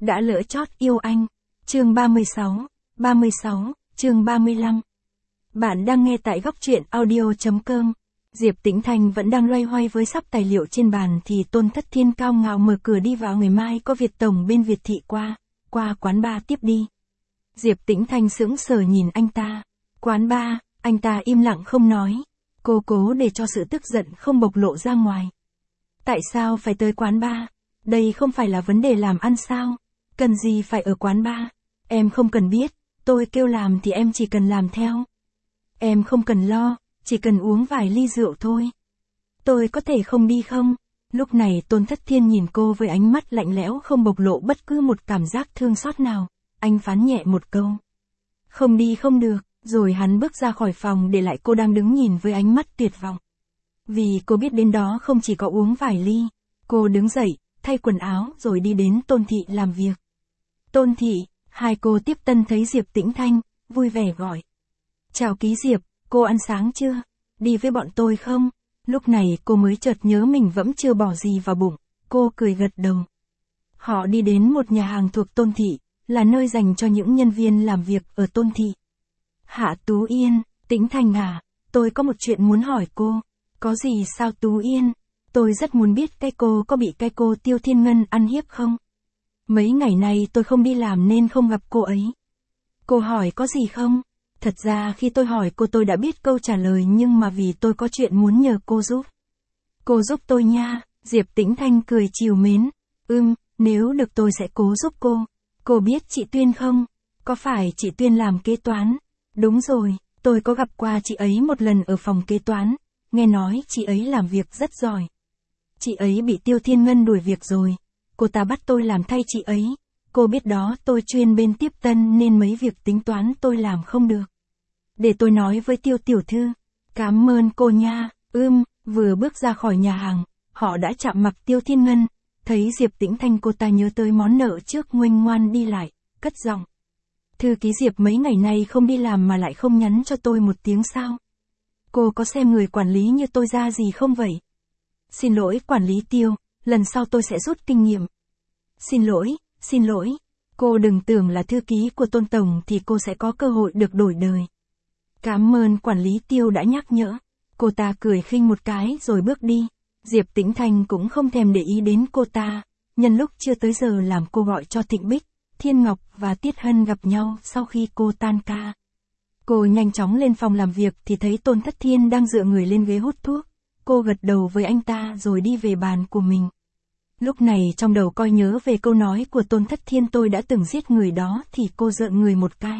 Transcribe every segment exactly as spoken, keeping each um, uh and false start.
đã lỡ chót yêu anh. Chương ba mươi sáu, ba mươi sáu, chương ba mươi lăm. Bạn đang nghe tại góc truyện audio.com. Diệp Tĩnh Thanh vẫn đang loay hoay với sắp tài liệu trên bàn thì Tôn Thất Thiên cao ngạo mở cửa đi vào. Ngày mai có Việt Tổng bên Việt Thị qua, qua quán bar tiếp đi. Diệp Tĩnh Thanh sững sờ nhìn anh ta. Quán bar, anh ta im lặng không nói. Cô cố để cho sự tức giận không bộc lộ ra ngoài. Tại sao phải tới quán bar? Đây không phải là vấn đề làm ăn sao? Cần gì phải ở quán bar? Em không cần biết, tôi kêu làm thì em chỉ cần làm theo. Em không cần lo, chỉ cần uống vài ly rượu thôi. Tôi có thể không đi không? Lúc này Tôn Thất Thiên nhìn cô với ánh mắt lạnh lẽo không bộc lộ bất cứ một cảm giác thương xót nào. Anh phán nhẹ một câu. Không đi không được, rồi hắn bước ra khỏi phòng để lại cô đang đứng nhìn với ánh mắt tuyệt vọng. Vì cô biết đến đó không chỉ có uống vài ly. Cô đứng dậy, thay quần áo rồi đi đến Tôn Thị làm việc. Tôn Thị, hai cô tiếp tân thấy Diệp Tĩnh Thanh, vui vẻ gọi. Chào Ký Diệp, cô ăn sáng chưa? Đi với bọn tôi không? Lúc này cô mới chợt nhớ mình vẫn chưa bỏ gì vào bụng. Cô cười gật đầu. Họ đi đến một nhà hàng thuộc Tôn Thị, là nơi dành cho những nhân viên làm việc ở Tôn Thị. Hạ Tú Yên, Tĩnh Thanh à, tôi có một chuyện muốn hỏi cô. Có gì sao Tú Yên? Tôi rất muốn biết cái cô có bị cái cô Tiêu Thiên Ngân ăn hiếp không? Mấy ngày nay tôi không đi làm nên không gặp cô ấy. Cô hỏi có gì không? Thật ra khi tôi hỏi cô tôi đã biết câu trả lời nhưng mà vì tôi có chuyện muốn nhờ cô giúp. Cô giúp tôi nha, Diệp Tĩnh Thanh cười trìu mến. Ừm, nếu được tôi sẽ cố giúp cô. Cô biết chị Tuyên không? Có phải chị Tuyên làm kế toán? Đúng rồi, tôi có gặp qua chị ấy một lần ở phòng kế toán. Nghe nói chị ấy làm việc rất giỏi. Chị ấy bị Tiêu Thiên Ngân đuổi việc rồi. Cô ta bắt tôi làm thay chị ấy. Cô biết đó tôi chuyên bên tiếp tân nên mấy việc tính toán tôi làm không được. Để tôi nói với Tiêu tiểu thư. Cảm ơn cô nha. Ưm, vừa bước ra khỏi nhà hàng, họ đã chạm mặt Tiêu Thiên Ngân. Thấy Diệp Tĩnh Thanh cô ta nhớ tới món nợ trước ngoan ngoan đi lại, cất giọng. Thư ký Diệp mấy ngày nay không đi làm mà lại không nhắn cho tôi một tiếng sao? Cô có xem người quản lý như tôi ra gì không vậy? Xin lỗi quản lý Tiêu, lần sau tôi sẽ rút kinh nghiệm. Xin lỗi, xin lỗi, cô đừng tưởng là thư ký của Tôn Tổng thì cô sẽ có cơ hội được đổi đời. Cảm ơn quản lý Tiêu đã nhắc nhở. Cô ta cười khinh một cái rồi bước đi. Diệp Tĩnh Thanh cũng không thèm để ý đến cô ta. Nhân lúc chưa tới giờ làm cô gọi cho Thịnh Bích, Thiên Ngọc và Tiết Hân gặp nhau sau khi cô tan ca. Cô nhanh chóng lên phòng làm việc thì thấy Tôn Thất Thiên đang dựa người lên ghế hút thuốc. Cô gật đầu với anh ta rồi đi về bàn của mình. Lúc này trong đầu coi nhớ về câu nói của Tôn Thất Thiên tôi đã từng giết người đó thì cô rợn người một cái.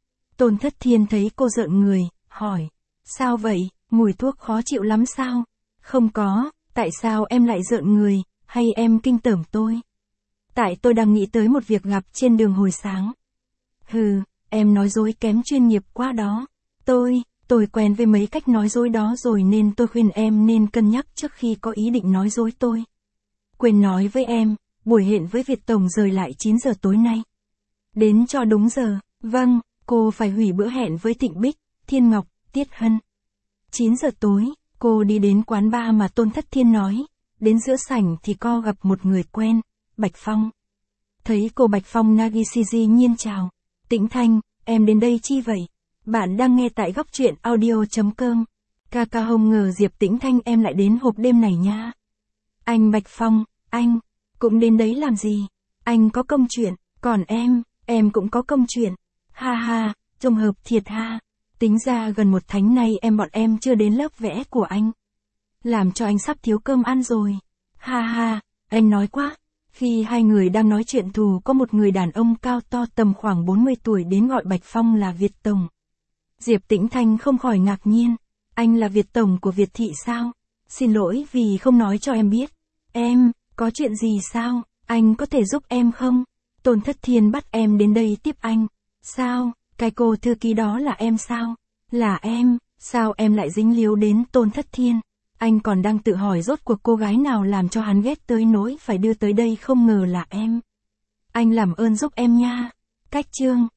Tôn Thất Thiên thấy cô rợn người, hỏi. Sao vậy, mùi thuốc khó chịu lắm sao? Không có, tại sao em lại rợn người, hay em kinh tởm tôi? Tại tôi đang nghĩ tới một việc gặp trên đường hồi sáng. Hừ, em nói dối kém chuyên nghiệp quá đó. Tôi, tôi quen với mấy cách nói dối đó rồi nên tôi khuyên em nên cân nhắc trước khi có ý định nói dối tôi. Quên nói với em, buổi hẹn với Việt Tổng rời lại chín giờ tối nay. Đến cho đúng giờ, vâng, cô phải hủy bữa hẹn với Thịnh Bích, Thiên Ngọc, Tiết Hân. chín giờ tối, cô đi đến quán bar mà Tôn Thất Thiên nói. Đến giữa sảnh thì cô gặp một người quen, Bạch Phong. Thấy cô Bạch Phong Nagishiji nhiên chào. Tĩnh Thanh, em đến đây chi vậy? Bạn đang nghe tại góc truyện audio.com. Kaka không ngờ Diệp Tĩnh Thanh em lại đến hộp đêm này nha. Anh Bạch Phong, anh, cũng đến đấy làm gì? Anh có công chuyện, còn em, em cũng có công chuyện. Ha ha, trùng hợp thiệt ha. Tính ra gần một tháng nay em bọn em chưa đến lớp vẽ của anh. Làm cho anh sắp thiếu cơm ăn rồi. Ha ha, anh nói quá. Khi hai người đang nói chuyện thù có một người đàn ông cao to tầm khoảng bốn mươi tuổi đến gọi Bạch Phong là Việt Tổng. Diệp Tĩnh Thanh không khỏi ngạc nhiên. Anh là Việt Tổng của Việt Thị sao? Xin lỗi vì không nói cho em biết. Em, có chuyện gì sao? Anh có thể giúp em không? Tôn Thất Thiên bắt em đến đây tiếp anh. Sao? Cái cô thư ký đó là em sao? Là em, sao em lại dính líu đến Tôn Thất Thiên? Anh còn đang tự hỏi rốt cuộc cô gái nào làm cho hắn ghét tới nỗi phải đưa tới đây không ngờ là em. Anh làm ơn giúp em nha. Cách chương,